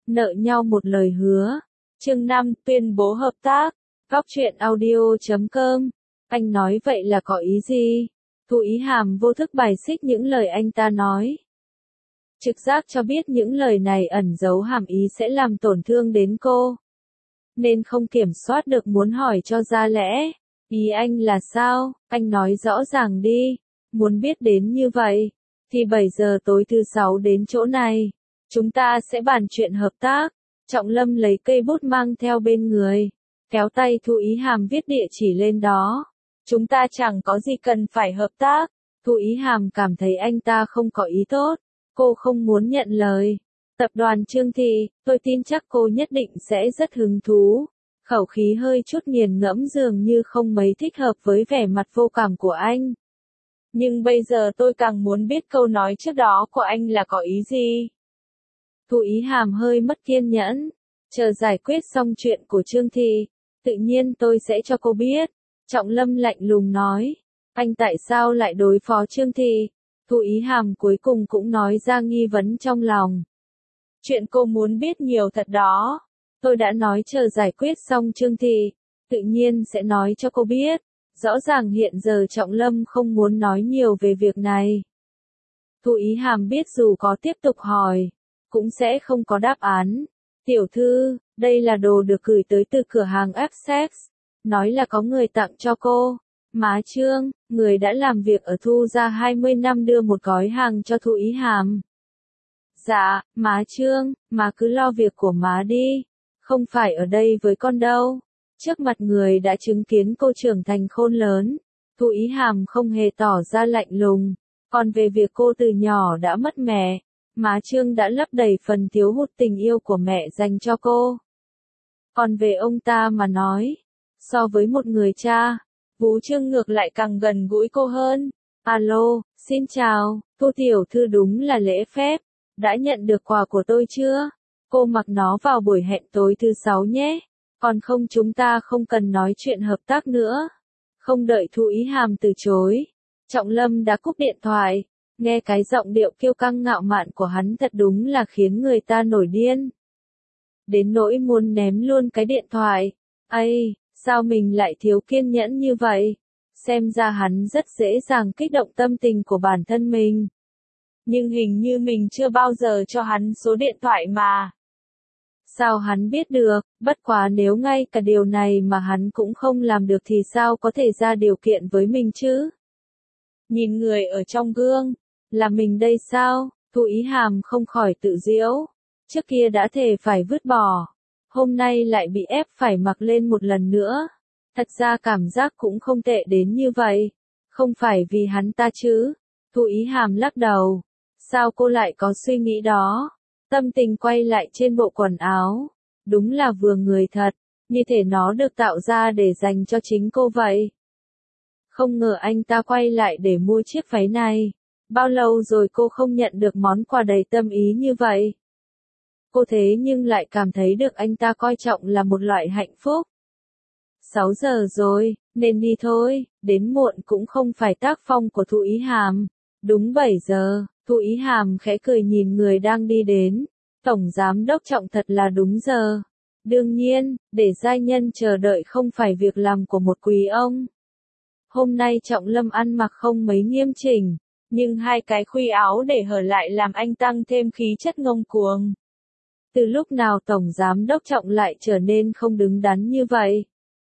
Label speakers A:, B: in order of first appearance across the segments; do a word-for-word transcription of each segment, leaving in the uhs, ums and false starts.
A: nợ nhau một lời hứa. Chương năm, tuyên bố hợp tác. Góc truyện audio chấm com. Anh nói vậy là có ý gì? Thu Ý Hàm vô thức bài xích những lời anh ta nói. Trực giác cho biết những lời này ẩn giấu hàm ý sẽ làm tổn thương đến cô. Nên không kiểm soát được muốn hỏi cho ra lẽ. Ý anh là sao? Anh nói rõ ràng đi. Muốn biết đến như vậy, thì bảy giờ tối thứ sáu đến chỗ này. Chúng ta sẽ bàn chuyện hợp tác. Trọng Lâm lấy cây bút mang theo bên người, kéo tay Thu Ý Hàm viết địa chỉ lên đó. Chúng ta chẳng có gì cần phải hợp tác. Thu Ý Hàm cảm thấy anh ta không có ý tốt. Cô không muốn nhận lời. Tập đoàn Trương Thị, tôi tin chắc cô nhất định sẽ rất hứng thú. Khẩu khí hơi chút nghiền ngẫm dường như không mấy thích hợp với vẻ mặt vô cảm của anh. Nhưng bây giờ tôi càng muốn biết câu nói trước đó của anh là có ý gì. Thu Ý Hàm hơi mất kiên nhẫn. Chờ giải quyết xong chuyện của Trương Thị, tự nhiên tôi sẽ cho cô biết. Trọng Lâm lạnh lùng nói. Anh tại sao lại đối phó Trương Thị? Thu Ý Hàm cuối cùng cũng nói ra nghi vấn trong lòng. Chuyện cô muốn biết nhiều thật đó. Tôi đã nói chờ giải quyết xong Trương Thị, tự nhiên sẽ nói cho cô biết. Rõ ràng hiện giờ Trọng Lâm không muốn nói nhiều về việc này. Thu Ý Hàm biết dù có tiếp tục hỏi, cũng sẽ không có đáp án. Tiểu thư, đây là đồ được gửi tới từ cửa hàng Essex. Nói là có người tặng cho cô. Má Trương, người đã làm việc ở Thu gia hai mươi năm đưa một gói hàng cho Thu Ý Hàm. Dạ, má Trương, má cứ lo việc của má đi. Không phải ở đây với con đâu. Trước mặt người đã chứng kiến cô trưởng thành khôn lớn, Thu Ý Hàm không hề tỏ ra lạnh lùng. Còn về việc cô từ nhỏ đã mất mẹ, má Trương đã lấp đầy phần thiếu hụt tình yêu của mẹ dành cho cô. Còn về ông ta mà nói, so với một người cha, Vũ Trương ngược lại càng gần gũi cô hơn. Alo, xin chào, Thu tiểu thư đúng là lễ phép. Đã nhận được quà của tôi chưa? Cô mặc nó vào buổi hẹn tối thứ sáu nhé. Còn không chúng ta không cần nói chuyện hợp tác nữa. Không đợi Thu Ý Hàm từ chối, Trọng Lâm đã cúp điện thoại. Nghe cái giọng điệu kiêu căng ngạo mạn của hắn thật đúng là khiến người ta nổi điên. Đến nỗi muốn ném luôn cái điện thoại. Ây, sao mình lại thiếu kiên nhẫn như vậy? Xem ra hắn rất dễ dàng kích động tâm tình của bản thân mình. Nhưng hình như mình chưa bao giờ cho hắn số điện thoại mà. Sao hắn biết được? Bất quá nếu ngay cả điều này mà hắn cũng không làm được thì sao có thể ra điều kiện với mình chứ? Nhìn người ở trong gương, là mình đây sao? Thu Ý Hàm không khỏi tự giễu. Trước kia đã thề phải vứt bỏ, hôm nay lại bị ép phải mặc lên một lần nữa. Thật ra cảm giác cũng không tệ đến như vậy. Không phải vì hắn ta chứ? Thu Ý Hàm lắc đầu. Sao cô lại có suy nghĩ đó? Tâm tình quay lại trên bộ quần áo. Đúng là vừa người thật, như thể nó được tạo ra để dành cho chính cô vậy. Không ngờ anh ta quay lại để mua chiếc váy này. Bao lâu rồi cô không nhận được món quà đầy tâm ý như vậy? Cô thế nhưng lại cảm thấy được anh ta coi trọng là một loại hạnh phúc. sáu giờ rồi, nên đi thôi, đến muộn cũng không phải tác phong của Thu Ý Hàm. Đúng bảy giờ, Thu Ý Hàm khẽ cười nhìn người đang đi đến. Tổng giám đốc Trọng thật là đúng giờ. Đương nhiên, để giai nhân chờ đợi không phải việc làm của một quý ông. Hôm nay Trọng Lâm ăn mặc không mấy nghiêm chỉnh, nhưng hai cái khuy áo để hở lại làm anh tăng thêm khí chất ngông cuồng. Từ lúc nào Tổng giám đốc Trọng lại trở nên không đứng đắn như vậy?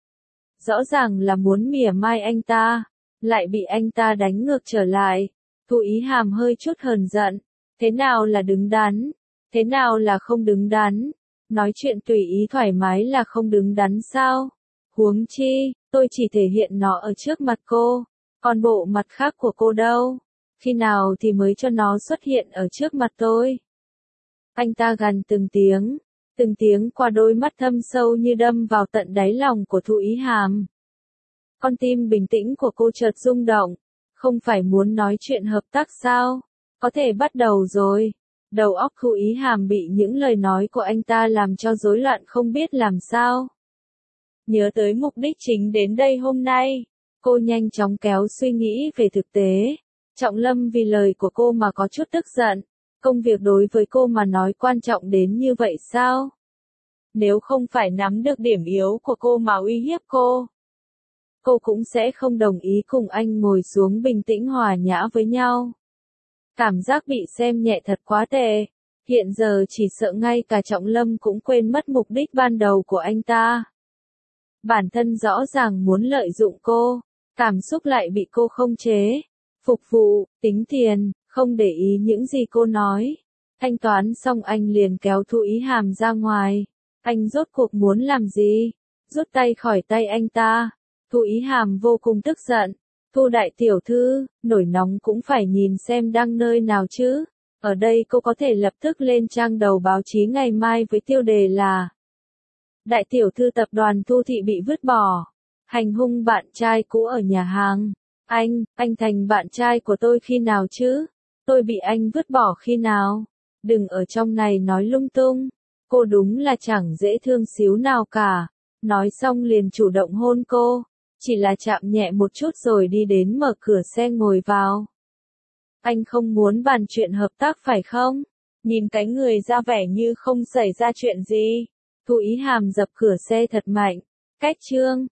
A: Rõ ràng là muốn mỉa mai anh ta, lại bị anh ta đánh ngược trở lại. Thu Ý Hàm hơi chút hờn giận. Thế nào là đứng đắn? Thế nào là không đứng đắn? Nói chuyện tùy ý thoải mái là không đứng đắn sao? Huống chi, tôi chỉ thể hiện nó ở trước mặt cô. Còn bộ mặt khác của cô đâu? Khi nào thì mới cho nó xuất hiện ở trước mặt tôi? Anh ta gằn từng tiếng, từng tiếng qua đôi mắt thâm sâu như đâm vào tận đáy lòng của Thu Ý Hàm. Con tim bình tĩnh của cô chợt rung động. Không phải muốn nói chuyện hợp tác sao? Có thể bắt đầu rồi. Đầu óc Thu Ý Hàm bị những lời nói của anh ta làm cho rối loạn không biết làm sao. Nhớ tới mục đích chính đến đây hôm nay, cô nhanh chóng kéo suy nghĩ về thực tế. Trọng Lâm vì lời của cô mà có chút tức giận. Công việc đối với cô mà nói quan trọng đến như vậy sao? Nếu không phải nắm được điểm yếu của cô mà uy hiếp cô, cô cũng sẽ không đồng ý cùng anh ngồi xuống bình tĩnh hòa nhã với nhau. Cảm giác bị xem nhẹ thật quá tệ. Hiện giờ chỉ sợ ngay cả Trọng Lâm cũng quên mất mục đích ban đầu của anh ta. Bản thân rõ ràng muốn lợi dụng cô, cảm xúc lại bị cô không chế, phục vụ, tính tiền, không để ý những gì cô nói. Thanh toán xong anh liền kéo Thu Ý Hàm ra ngoài. Anh rốt cuộc muốn làm gì? Rút tay khỏi tay anh ta. Thu Ý Hàm vô cùng tức giận. Thu đại tiểu thư, nổi nóng cũng phải nhìn xem đăng nơi nào chứ. Ở đây cô có thể lập tức lên trang đầu báo chí ngày mai với tiêu đề là Đại tiểu thư tập đoàn Thu Thị bị vứt bỏ. Hành hung bạn trai cũ ở nhà hàng. Anh, anh thành bạn trai của tôi khi nào chứ? Tôi bị anh vứt bỏ khi nào? Đừng ở trong này nói lung tung. Cô đúng là chẳng dễ thương xíu nào cả. Nói xong liền chủ động hôn cô. Chỉ là chạm nhẹ một chút rồi đi đến mở cửa xe ngồi vào. Anh không muốn bàn chuyện hợp tác phải không? Nhìn cái người ra vẻ như không xảy ra chuyện gì. Thu Ý Hàm dập cửa xe thật mạnh. Cách chương.